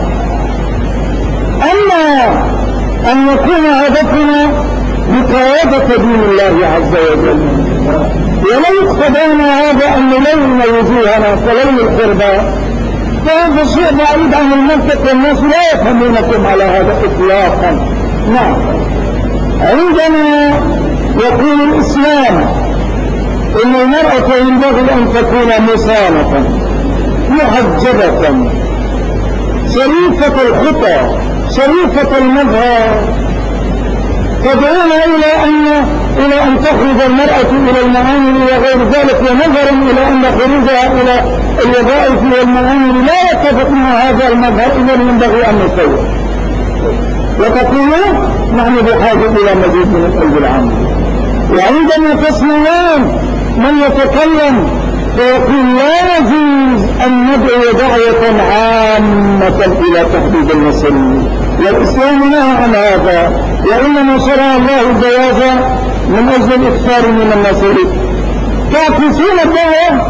أما أن يكون هدفنا مقاومة دين الله عز وجل، ولو اقتضينا هذا أن نلون وجوهنا كلون القرباء، فهذا شيء بعيد عن المنطق، والناس لا يفهمونكم على هذا إطلاقا. نعم، عندما يقول الإسلام إن المرأة ينبغي أن تكون مصانة محجبة شريفة الخطى شريفة المظهر، تدعون إلى أن إلى أن تخرج المرأة إلى المعامل وغير ذلك، ونظرا إلى أن خروجها إلى الوظائف والمعامل لا يتفق مع هذا المظهر، إذا ينبغي أن نسوي. وتقولون نحن بحاجة إلى مزيد من القلب العام. وعندما تسمعون من يتكلم فيقول لا يجوز أن ندعو دعوة عامة إلى تحديد المسلمين، والإسلام نهى عن هذا، وإنما شرع الله الجواز من أجل الإكثار من المسلمين. تعكسون الدعوة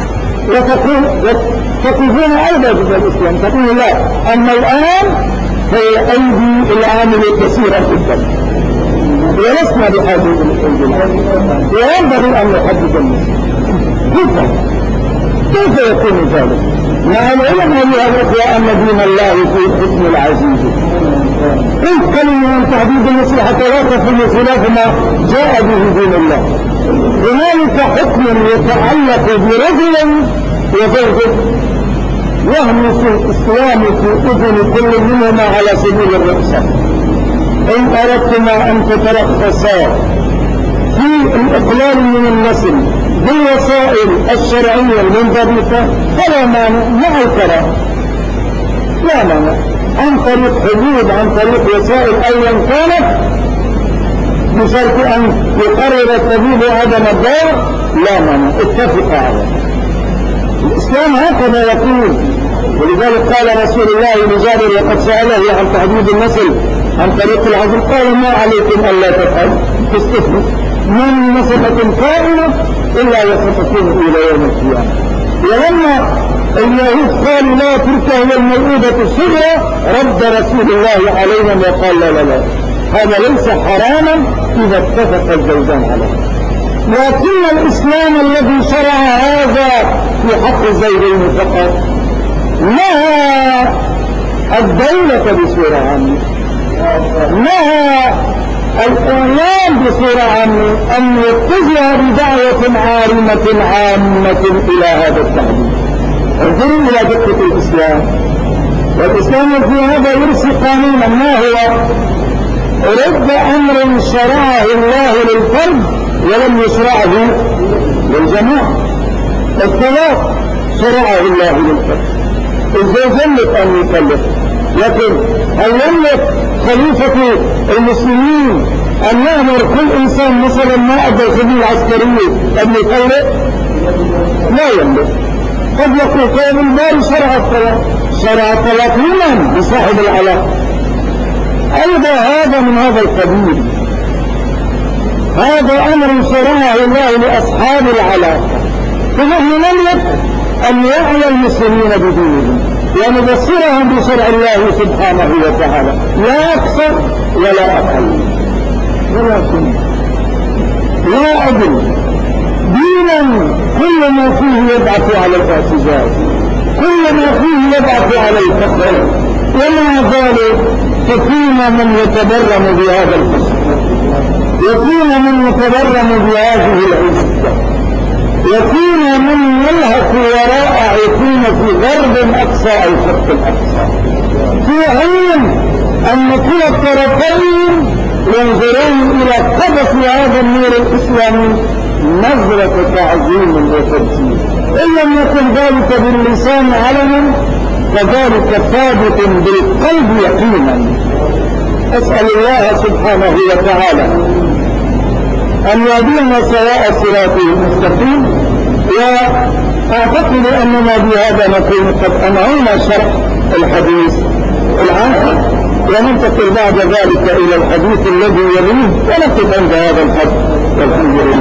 وتقولون أيضا في الإسلام، تقول لا، أما الآن فهي أيدي العامل كثيرة جدا ولسنا بحاجة إلى وينبغي أن نحدد المسلمين. كيف يكون ذلك؟ مع العلم أيها الأخوة أن دين الله في الحكم العزيز. إذ كلمة عن تحديد المسيح حتى لا تكون خلاف ما جاء به دين الله. هنالك حكم يتعلق برجل وزوجه يهمس الإسلام في أذن كل منهما على سبيل الرخصة. إن أردتما أن تترخصا في الإقلال من النسل بالوسائل الشرعية المنضبطة فلا مانع، مع الكراهة لا مانع، عن طريق حدود، عن طريق وسائل أيا كانت، بشرط أن يقرر الطبيب عدم الضرر لا مانع، اتفق عليه. الإسلام هكذا يقول. ولذلك قال رسول الله لجابر وقد سأله عن تحديد النسل عن طريق العزل قال ما عليكم ألا تفعل تستثنوا من نسبة كائنة إلا يستثنوا إلى يوم القيامة. ولما اليهود قالوا لا تلك هي الموعودة الصغرى رد رسول الله عليهم وقال لا لا لا، هذا ليس حراما إذا اتفق الزوجان عليه. لكن الإسلام الذي شرع هذا في حق الزوجين فقط نهى الدولة بصورة عامة، نهى الإعلام بصورة عامة أن يتجه بدعوة عامة إلى هذا التحديد. انظروا إلى دقة الإسلام. والإسلام في هذا يرسي قانونا ما هو رد أمر شرعه الله للفرد ولم يشرعه للجماعة. الطلاق شرعه الله للفرد، الزوج يملك أن يطلق، لكن هل يملك خليفة المسلمين أن يأمر كل إنسان مثلا ما أدى الخدمة العسكرية أن يطلق؟ لا يملك. قد يقول كان المال شرع الطلاق، شرع الطلاق لمن؟ لصاحب العلاقة. أيضا هذا من هذا القبيل، هذا أمر شرعه الله لأصحاب العلاقة، فنحن نملك أن يعلى المسلمين بدينهم ونبصرهم بشرع الله سبحانه وتعالى لا أكثر ولا أقل. ولكن لا أدري دينا كل ما فيه يبعث على الاعتزاز، كل ما فيه يبعث على الفخر، ومع ذلك ففينا من يتبرم بهذا الفخر، وفينا من يتبرم بهذه العزة، وفينا من يلهث وراء عيقين في غرب أقصى أو شرق الأقصى، في حين أن كلا الطرفين ينظرون إلى قدس هذا النور الإسلامي نظرة تعظيم وتبجيل. إن لم يكن ذلك باللسان علما فذلك ثابت بالقلب يقينا. أسأل الله سبحانه وتعالى أن يهدينا سواء صراطه المستقيم. وأعتقد أننا بهذا نكون قد أنهينا شرح الحديث الآخر، وننتقل بعد ذلك إلى الحديث الذي يليه، ونقف عند هذا الحد والحمد لله.